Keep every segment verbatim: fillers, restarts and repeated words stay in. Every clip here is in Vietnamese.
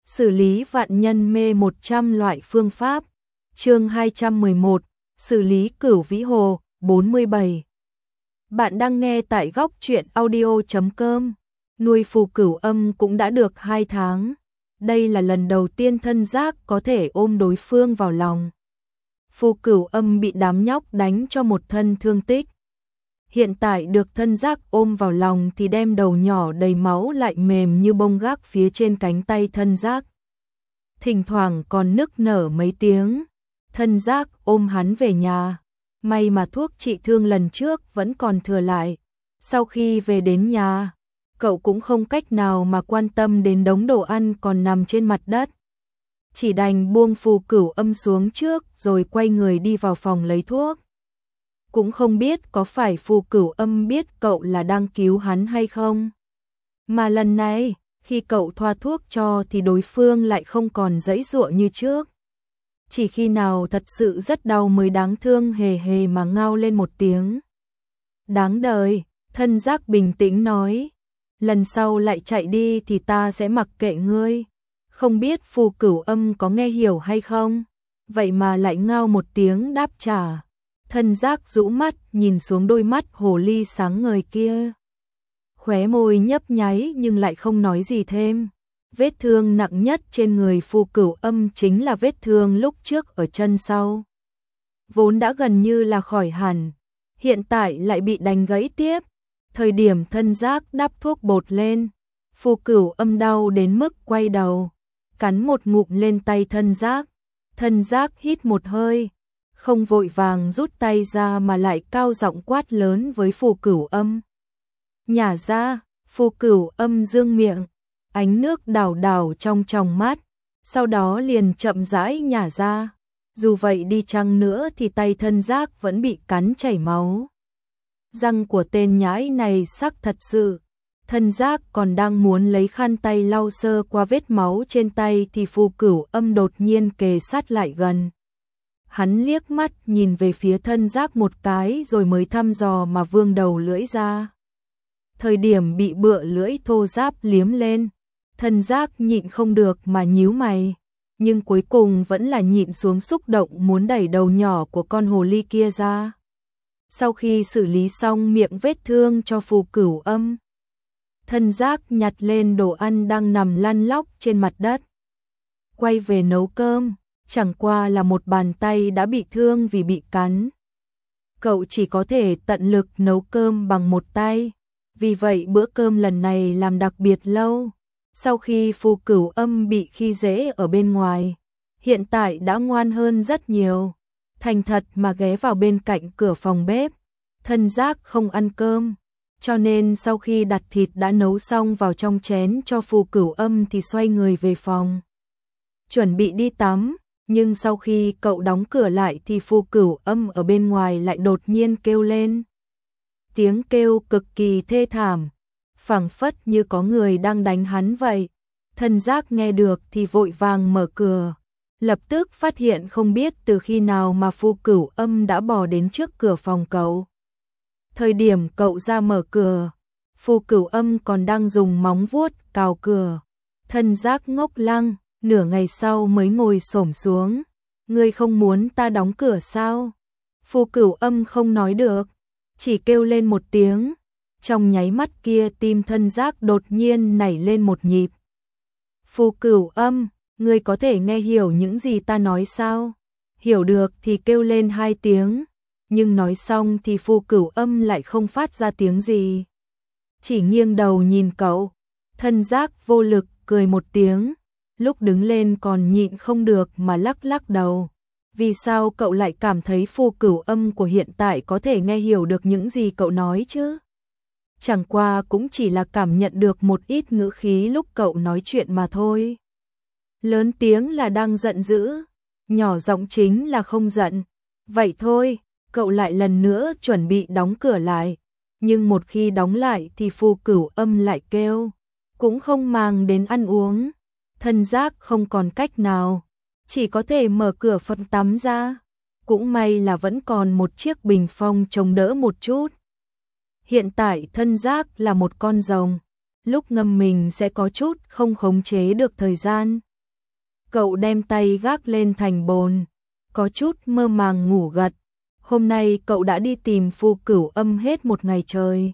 Xử lý vạn nhân mê một trăm loại phương pháp. Chương hai trăm mười một, xử lý Cửu Vĩ Hồ, bốn mươi bảy. Bạn đang nghe tại góc truyện audio chấm com. Nuôi phù cửu âm cũng đã được hai tháng. Đây là lần đầu tiên thân giác có thể ôm đối phương vào lòng. Phù cửu âm bị đám nhóc đánh cho một thân thương tích. Hiện tại được thân giác ôm vào lòng thì đem đầu nhỏ đầy máu lại mềm như bông gác phía trên cánh tay thân giác. Thỉnh thoảng còn nức nở mấy tiếng. Thân giác ôm hắn về nhà. May mà thuốc trị thương lần trước vẫn còn thừa lại. Sau khi về đến nhà, cậu cũng không cách nào mà quan tâm đến đống đồ ăn còn nằm trên mặt đất. Chỉ đành buông phù cửu âm xuống trước rồi quay người đi vào phòng lấy thuốc. Cũng không biết có phải phù cửu âm biết cậu là đang cứu hắn hay không. Mà lần này, khi cậu thoa thuốc cho thì đối phương lại không còn giãy giụa như trước. Chỉ khi nào thật sự rất đau mới đáng thương hề hề mà ngao lên một tiếng. Đáng đời, thân giác bình tĩnh nói. Lần sau lại chạy đi thì ta sẽ mặc kệ ngươi. Không biết phù cửu âm có nghe hiểu hay không. Vậy mà lại ngao một tiếng đáp trả. Thân giác rũ mắt nhìn xuống đôi mắt hồ ly sáng ngời kia. Khóe môi nhấp nháy nhưng lại không nói gì thêm. Vết thương nặng nhất trên người phù cửu âm chính là vết thương lúc trước ở chân sau. Vốn đã gần như là khỏi hẳn, hiện tại lại bị đánh gãy tiếp. Thời điểm thân giác đắp thuốc bột lên, phù cửu âm đau đến mức quay đầu, cắn một ngụm lên tay thân giác. Thân giác hít một hơi, không vội vàng rút tay ra mà lại cao giọng quát lớn với phù cửu âm. Nhả ra, phù cửu âm dương miệng, ánh nước đảo đảo trong tròng mắt, sau đó liền chậm rãi nhả ra. Dù vậy đi chăng nữa thì tay thân giác vẫn bị cắn chảy máu. Răng của tên nhãi này sắc thật sự. Thân giác còn đang muốn lấy khăn tay lau sơ qua vết máu trên tay thì phù cửu âm đột nhiên kề sát lại gần. Hắn liếc mắt nhìn về phía thân giác một cái rồi mới thăm dò mà vươn đầu lưỡi ra. Thời điểm bị bựa lưỡi thô ráp liếm lên, thân giác nhịn không được mà nhíu mày, nhưng cuối cùng vẫn là nhịn xuống xúc động muốn đẩy đầu nhỏ của con hồ ly kia ra. Sau khi xử lý xong miệng vết thương cho phù cửu âm, thân giác nhặt lên đồ ăn đang nằm lăn lóc trên mặt đất. Quay về nấu cơm, chẳng qua là một bàn tay đã bị thương vì bị cắn. Cậu chỉ có thể tận lực nấu cơm bằng một tay, vì vậy bữa cơm lần này làm đặc biệt lâu. Sau khi phù cửu âm bị khi dễ ở bên ngoài, hiện tại đã ngoan hơn rất nhiều. Thành thật mà ghé vào bên cạnh cửa phòng bếp. Thân giác không ăn cơm, cho nên sau khi đặt thịt đã nấu xong vào trong chén cho phù cửu âm thì xoay người về phòng. Chuẩn bị đi tắm, nhưng sau khi cậu đóng cửa lại thì phù cửu âm ở bên ngoài lại đột nhiên kêu lên. Tiếng kêu cực kỳ thê thảm, phảng phất như có người đang đánh hắn vậy. Thân giác nghe được thì vội vàng mở cửa. Lập tức phát hiện không biết từ khi nào mà phù cửu âm đã bò đến trước cửa phòng cậu. Thời điểm cậu ra mở cửa, phù cửu âm còn đang dùng móng vuốt cào cửa. Thân giác ngốc lăng, nửa ngày sau mới ngồi xổm xuống. Ngươi không muốn ta đóng cửa sao? Phù cửu âm không nói được, chỉ kêu lên một tiếng. Trong nháy mắt kia tim thân giác đột nhiên nảy lên một nhịp. Phù cửu âm, ngươi có thể nghe hiểu những gì ta nói sao? Hiểu được thì kêu lên hai tiếng, nhưng nói xong thì phù cửu âm lại không phát ra tiếng gì. Chỉ nghiêng đầu nhìn cậu, thân giác vô lực cười một tiếng, lúc đứng lên còn nhịn không được mà lắc lắc đầu. Vì sao cậu lại cảm thấy phù cửu âm của hiện tại có thể nghe hiểu được những gì cậu nói chứ? Chẳng qua cũng chỉ là cảm nhận được một ít ngữ khí lúc cậu nói chuyện mà thôi. Lớn tiếng là đang giận dữ, nhỏ giọng chính là không giận. Vậy thôi, cậu lại lần nữa chuẩn bị đóng cửa lại. Nhưng một khi đóng lại thì phù cửu âm lại kêu, cũng không màng đến ăn uống. Thân giác không còn cách nào, chỉ có thể mở cửa phòng tắm ra. Cũng may là vẫn còn một chiếc bình phong chống đỡ một chút. Hiện tại thân giác là một con rồng, lúc ngâm mình sẽ có chút không khống chế được thời gian, cậu đem tay gác lên thành bồn, có chút mơ màng ngủ gật. Hôm nay cậu đã đi tìm Phu Cửu Âm hết một ngày trời.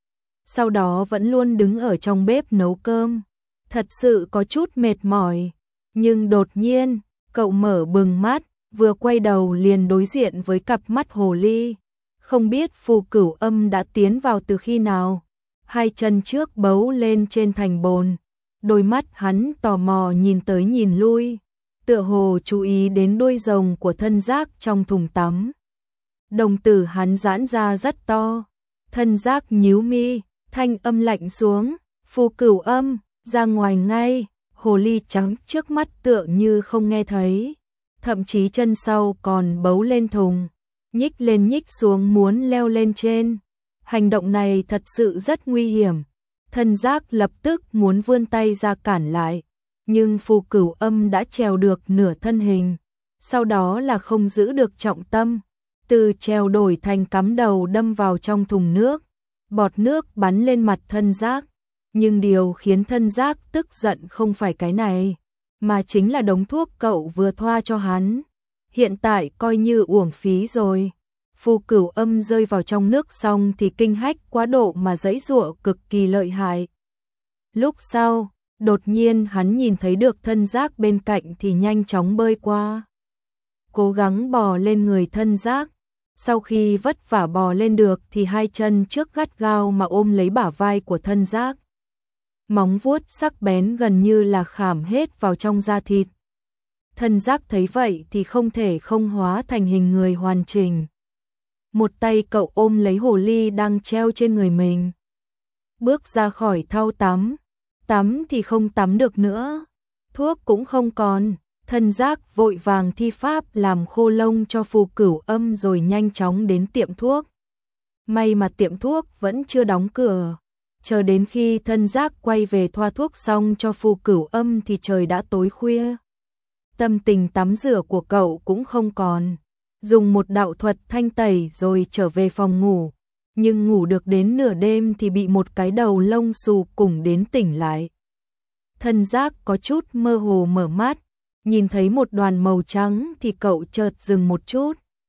Sau đó vẫn luôn đứng ở trong bếp nấu cơm. Thật sự có chút mệt mỏi. Nhưng đột nhiên, cậu mở bừng mắt, vừa quay đầu liền đối diện với cặp mắt hồ ly. Không biết Phu Cửu Âm đã tiến vào từ khi nào. Hai chân trước bấu lên trên thành bồn. Đôi mắt hắn tò mò nhìn tới nhìn lui. Tựa hồ chú ý đến đuôi rồng của Thân Giác trong thùng tắm. Đồng tử hắn giãn ra rất to. Thân Giác nhíu mi, thanh âm lạnh xuống. Phu Cửu Âm, ra ngoài ngay. Hồ ly trắng trước mắt tựa như không nghe thấy. Thậm chí chân sau còn bấu lên thùng. Nhích lên nhích xuống muốn leo lên trên. Hành động này thật sự rất nguy hiểm. Thân Giác lập tức muốn vươn tay ra cản lại. Nhưng Phu Cửu Âm đã trèo được nửa thân hình. Sau đó là không giữ được trọng tâm. Từ trèo đổi thành cắm đầu đâm vào trong thùng nước. Bọt nước bắn lên mặt Thân Giác. Nhưng điều khiến Thân Giác tức giận không phải cái này. Mà chính là đống thuốc cậu vừa thoa cho hắn. Hiện tại coi như uổng phí rồi. Phu Cửu Âm rơi vào trong nước xong thì kinh hách quá độ mà giãy giụa cực kỳ lợi hại. Lúc sau, đột nhiên hắn nhìn thấy được Thân Giác bên cạnh thì nhanh chóng bơi qua. Cố gắng bò lên người Thân Giác. Sau khi vất vả bò lên được thì hai chân trước gắt gao mà ôm lấy bả vai của Thân Giác. Móng vuốt sắc bén gần như là khảm hết vào trong da thịt. Thân Giác thấy vậy thì không thể không hóa thành hình người hoàn chỉnh. Một tay cậu ôm lấy hồ ly đang treo trên người mình. Bước ra khỏi thau tắm. Tắm thì không tắm được nữa. Thuốc cũng không còn. Thân Giác vội vàng thi pháp làm khô lông cho Phu Cửu Âm rồi nhanh chóng đến tiệm thuốc. May mà tiệm thuốc vẫn chưa đóng cửa. Chờ đến khi Thân Giác quay về thoa thuốc xong cho Phu Cửu Âm thì trời đã tối khuya. Tâm tình tắm rửa của cậu cũng không còn. Dùng một đạo thuật thanh tẩy rồi trở về phòng ngủ. Nhưng ngủ được đến nửa đêm thì bị một cái đầu lông xù cùng đến tỉnh lại. Thân Giác có chút mơ hồ mở mắt. Nhìn thấy một đoàn màu trắng thì cậu chợt dừng một chút.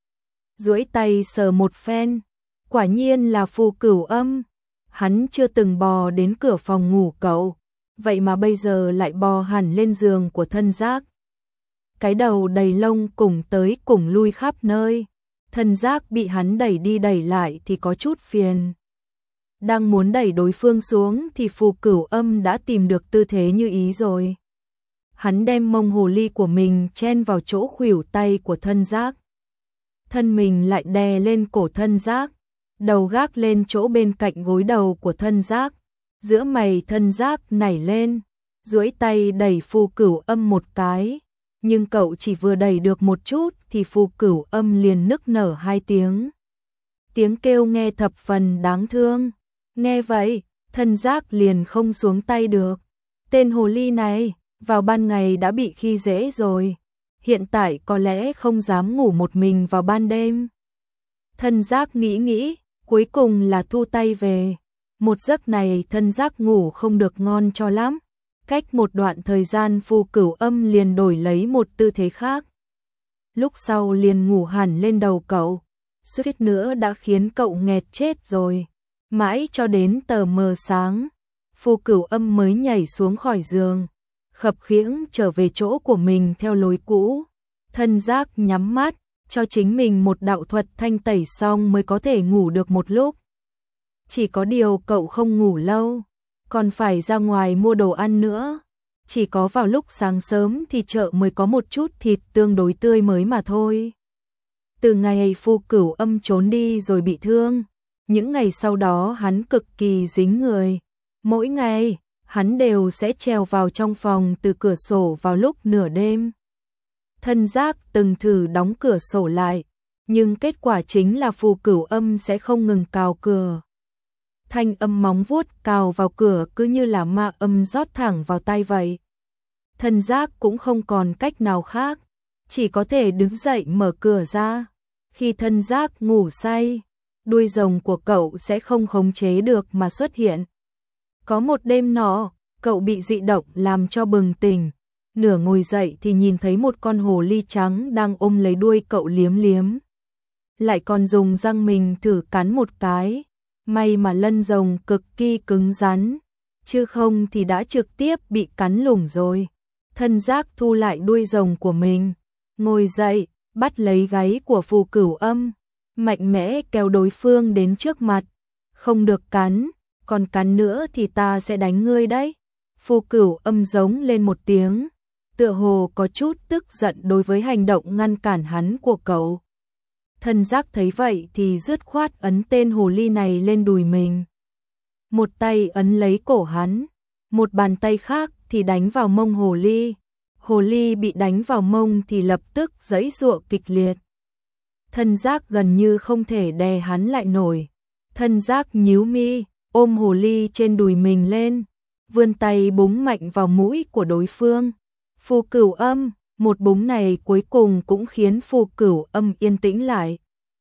Duỗi tay sờ một phen. Quả nhiên là Phu Cửu Âm. Hắn chưa từng bò đến cửa phòng ngủ cậu. Vậy mà bây giờ lại bò hẳn lên giường của Thân Giác. Cái đầu đầy lông cùng tới cùng lui khắp nơi. Thân Giác bị hắn đẩy đi đẩy lại thì có chút phiền. Đang muốn đẩy đối phương xuống thì Phu Cửu Âm đã tìm được tư thế như ý rồi. Hắn đem mông hồ ly của mình chen vào chỗ khuỷu tay của Thân Giác. Thân mình lại đè lên cổ Thân Giác. Đầu gác lên chỗ bên cạnh gối đầu của Thân Giác. Giữa mày Thân Giác nảy lên. Duỗi tay đẩy Phu Cửu Âm một cái. Nhưng cậu chỉ vừa đẩy được một chút thì Phu Cửu Âm liền nức nở hai tiếng. Tiếng kêu nghe thập phần đáng thương. Nghe vậy, Thân Giác liền không xuống tay được. Tên hồ ly này, vào ban ngày đã bị khi dễ rồi. Hiện tại có lẽ không dám ngủ một mình vào ban đêm. Thân Giác nghĩ nghĩ, cuối cùng là thu tay về. Một giấc này Thân Giác ngủ không được ngon cho lắm. Cách một đoạn thời gian Phu Cửu Âm liền đổi lấy một tư thế khác. Lúc sau liền ngủ hẳn lên đầu cậu. Suýt nữa đã khiến cậu nghẹt chết rồi. Mãi cho đến tờ mờ sáng, Phu Cửu Âm mới nhảy xuống khỏi giường. Khập khiễng trở về chỗ của mình theo lối cũ. Thân Giác nhắm mắt, cho chính mình một đạo thuật thanh tẩy xong mới có thể ngủ được một lúc. Chỉ có điều cậu không ngủ lâu. Còn phải ra ngoài mua đồ ăn nữa. Chỉ có vào lúc sáng sớm thì chợ mới có một chút thịt tương đối tươi mới mà thôi. Từ ngày Phu Cửu Âm trốn đi rồi bị thương, những ngày sau đó hắn cực kỳ dính người. Mỗi ngày, hắn đều sẽ trèo vào trong phòng từ cửa sổ vào lúc nửa đêm. Thân Giác từng thử đóng cửa sổ lại, nhưng kết quả chính là Phu Cửu Âm sẽ không ngừng cào cửa. Thanh âm móng vuốt cào vào cửa cứ như là ma âm rót thẳng vào tai vậy. Thân Giác cũng không còn cách nào khác, chỉ có thể đứng dậy mở cửa ra. Khi Thân Giác ngủ say, đuôi rồng của cậu sẽ không khống chế được mà xuất hiện. Có một đêm nọ, cậu bị dị động làm cho bừng tỉnh. nửa ngồi dậy thì nhìn thấy một con hồ ly trắng đang ôm lấy đuôi cậu liếm liếm. Lại còn dùng răng mình thử cắn một cái, may mà lân rồng cực kỳ cứng rắn, chứ không thì đã trực tiếp bị cắn lủng rồi. Thân giác thu lại đuôi rồng của mình, ngồi dậy, bắt lấy gáy của Phù Cửu Âm, mạnh mẽ kéo đối phương đến trước mặt. Không được cắn, còn cắn nữa thì ta sẽ đánh ngươi đấy. Phù Cửu Âm giống lên một tiếng, tựa hồ có chút tức giận đối với hành động ngăn cản hắn của cậu. Thân giác thấy vậy thì dứt khoát ấn tên hồ ly này lên đùi mình. Một tay ấn lấy cổ hắn, một bàn tay khác thì đánh vào mông hồ ly. Hồ ly bị đánh vào mông thì lập tức giãy giụa kịch liệt. Thân giác gần như không thể đè hắn lại nổi. Thân giác nhíu mi, ôm hồ ly trên đùi mình lên, vươn tay búng mạnh vào mũi của đối phương. Phù Cửu Âm, một búng này cuối cùng cũng khiến Phù Cửu Âm yên tĩnh lại.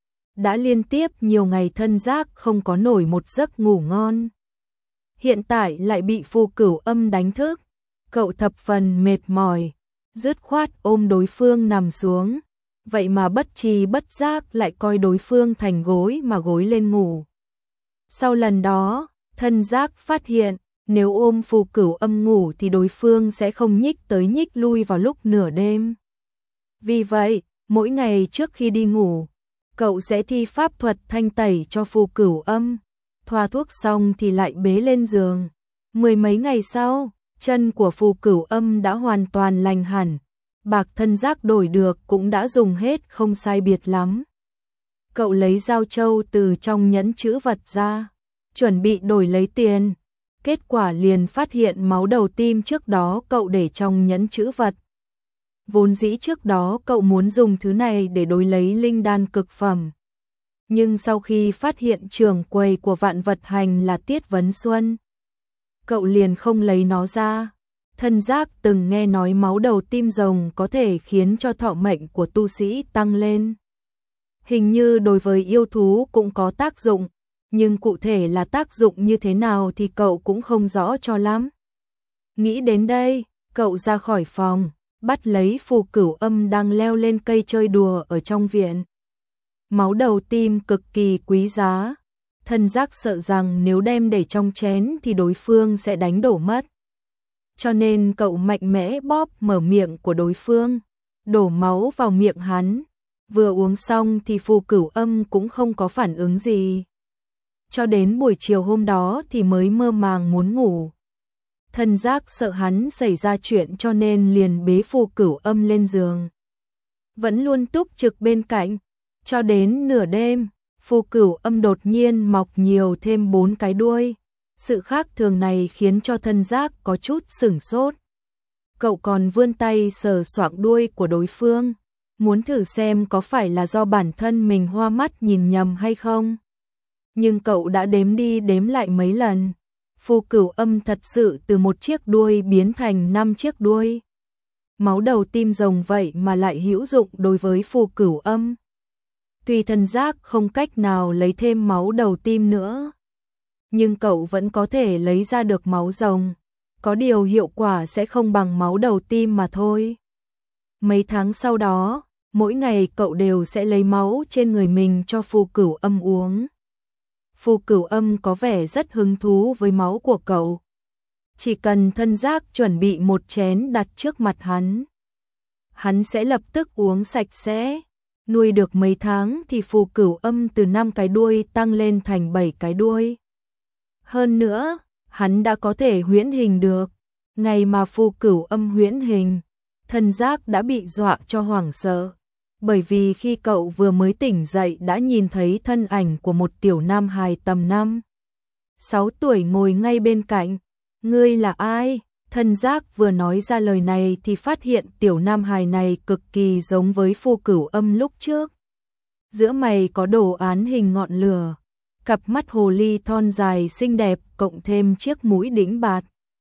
Đã liên tiếp nhiều ngày thân giác không có nổi một giấc ngủ ngon. Hiện tại lại bị Phù Cửu Âm đánh thức, cậu thập phần mệt mỏi, dứt khoát ôm đối phương nằm xuống, vậy mà bất tri bất giác lại coi đối phương thành gối mà gối lên ngủ. Sau lần đó, thân giác phát hiện, nếu ôm Phù Cửu Âm ngủ thì đối phương sẽ không nhích tới nhích lui vào lúc nửa đêm. Vì vậy, mỗi ngày trước khi đi ngủ, cậu sẽ thi pháp thuật thanh tẩy cho Phù Cửu Âm, thoa thuốc xong thì lại bế lên giường. Mười mấy ngày sau, chân của Phù Cửu Âm đã hoàn toàn lành hẳn, bạc thân giác đổi được cũng đã dùng hết không sai biệt lắm. Cậu lấy dao trâu từ trong nhẫn chữ vật ra, chuẩn bị đổi lấy tiền. Kết quả liền phát hiện máu đầu tim trước đó cậu để trong nhẫn chữ vật. Vốn dĩ trước đó cậu muốn dùng thứ này để đối lấy linh đan cực phẩm. Nhưng sau khi phát hiện trưởng quầy của Vạn Vật Hành là Tiết Vấn Xuân, cậu liền không lấy nó ra. Thân giác từng nghe nói máu đầu tim rồng có thể khiến cho thọ mệnh của tu sĩ tăng lên. Hình như đối với yêu thú cũng có tác dụng, nhưng cụ thể là tác dụng như thế nào thì cậu cũng không rõ cho lắm. Nghĩ đến đây, cậu ra khỏi phòng, bắt lấy Phù Cửu Âm đang leo lên cây chơi đùa ở trong viện. Máu đầu tim cực kỳ quý giá, thân giác sợ rằng nếu đem để trong chén thì đối phương sẽ đánh đổ mất. Cho nên cậu mạnh mẽ bóp mở miệng của đối phương, đổ máu vào miệng hắn. Vừa uống xong thì Phù Cửu Âm cũng không có phản ứng gì. Cho đến buổi chiều hôm đó thì mới mơ màng muốn ngủ. Thân giác sợ hắn xảy ra chuyện cho nên liền bế Phù Cửu Âm lên giường. Vẫn luôn túc trực bên cạnh, cho đến nửa đêm, Phù Cửu Âm đột nhiên mọc nhiều thêm bốn cái đuôi. Sự khác thường này khiến cho thân giác có chút sửng sốt. Cậu còn vươn tay sờ soạng đuôi của đối phương, muốn thử xem có phải là do bản thân mình hoa mắt nhìn nhầm hay không. Nhưng cậu đã đếm đi đếm lại mấy lần, Phù Cửu Âm thật sự từ một chiếc đuôi biến thành năm chiếc đuôi. Máu đầu tim rồng vậy mà lại hữu dụng đối với Phù Cửu Âm. Tuy thân giác không cách nào lấy thêm máu đầu tim nữa, nhưng cậu vẫn có thể lấy ra được máu rồng. Có điều hiệu quả sẽ không bằng máu đầu tim mà thôi. Mấy tháng sau đó, mỗi ngày cậu đều sẽ lấy máu trên người mình cho Phù Cửu Âm uống. Phù Cửu Âm có vẻ rất hứng thú với máu của cậu. Chỉ cần thân giác chuẩn bị một chén đặt trước mặt hắn, hắn sẽ lập tức uống sạch sẽ. Nuôi được mấy tháng thì Phù Cửu Âm từ năm cái đuôi tăng lên thành bảy cái đuôi. Hơn nữa, hắn đã có thể huyễn hình được. Ngày mà Phù Cửu Âm huyễn hình, thân giác đã bị dọa cho hoảng sợ. Bởi vì khi cậu vừa mới tỉnh dậy đã nhìn thấy thân ảnh của một tiểu nam hài tầm năm, sáu tuổi ngồi ngay bên cạnh. Ngươi là ai? Thân giác vừa nói ra lời này thì phát hiện tiểu nam hài này cực kỳ giống với Phù Cửu Âm lúc trước. Giữa mày có đồ án hình ngọn lửa, cặp mắt hồ ly thon dài xinh đẹp cộng thêm chiếc mũi đĩnh bạt.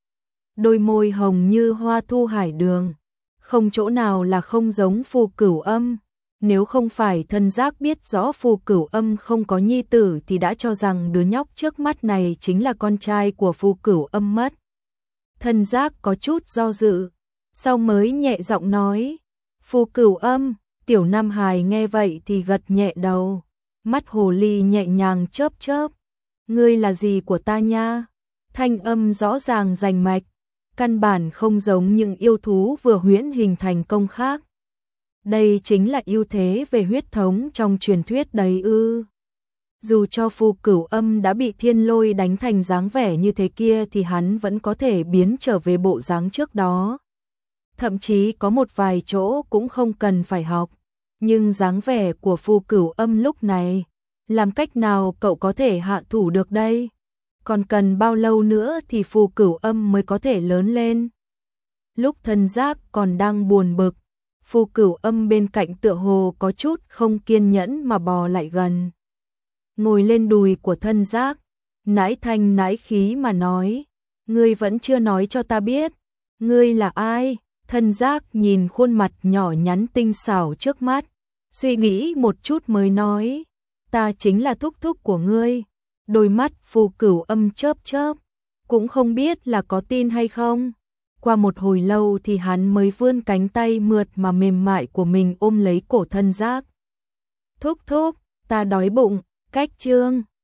Đôi môi hồng như hoa thu hải đường, không chỗ nào là không giống Phù Cửu Âm. Nếu không phải thân giác biết rõ Phù Cửu Âm không có nhi tử thì đã cho rằng đứa nhóc trước mắt này chính là con trai của Phù Cửu Âm mất. Thân giác có chút do dự, sau mới nhẹ giọng nói, Phu Cửu Âm. Tiểu Nam Hài nghe vậy thì gật nhẹ đầu, mắt hồ ly nhẹ nhàng chớp chớp. Ngươi là gì của ta nha? Thanh âm rõ ràng rành mạch, căn bản không giống những yêu thú vừa huyễn hình thành công khác. Đây chính là ưu thế về huyết thống trong truyền thuyết đấy ư. Dù cho Phu Cửu Âm đã bị thiên lôi đánh thành dáng vẻ như thế kia thì hắn vẫn có thể biến trở về bộ dáng trước đó. Thậm chí có một vài chỗ cũng không cần phải học. Nhưng dáng vẻ của Phu Cửu Âm lúc này, làm cách nào cậu có thể hạ thủ được đây? Còn cần bao lâu nữa thì Phu Cửu Âm mới có thể lớn lên? Lúc Thân Giác còn đang buồn bực, Phu Cửu Âm bên cạnh tựa hồ có chút không kiên nhẫn mà bò lại gần. Ngồi lên đùi của Thân Giác, nãi thanh nãi khí mà nói, ngươi vẫn chưa nói cho ta biết, ngươi là ai? Thân Giác nhìn khuôn mặt nhỏ nhắn tinh xảo trước mắt, suy nghĩ một chút mới nói, ta chính là thúc thúc của ngươi. Đôi mắt Phu Cửu Âm chớp chớp, cũng không biết là có tin hay không. Qua một hồi lâu thì hắn mới vươn cánh tay mượt mà mềm mại của mình ôm lấy cổ Thân Giác. Thúc thúc, ta đói bụng, cách chương.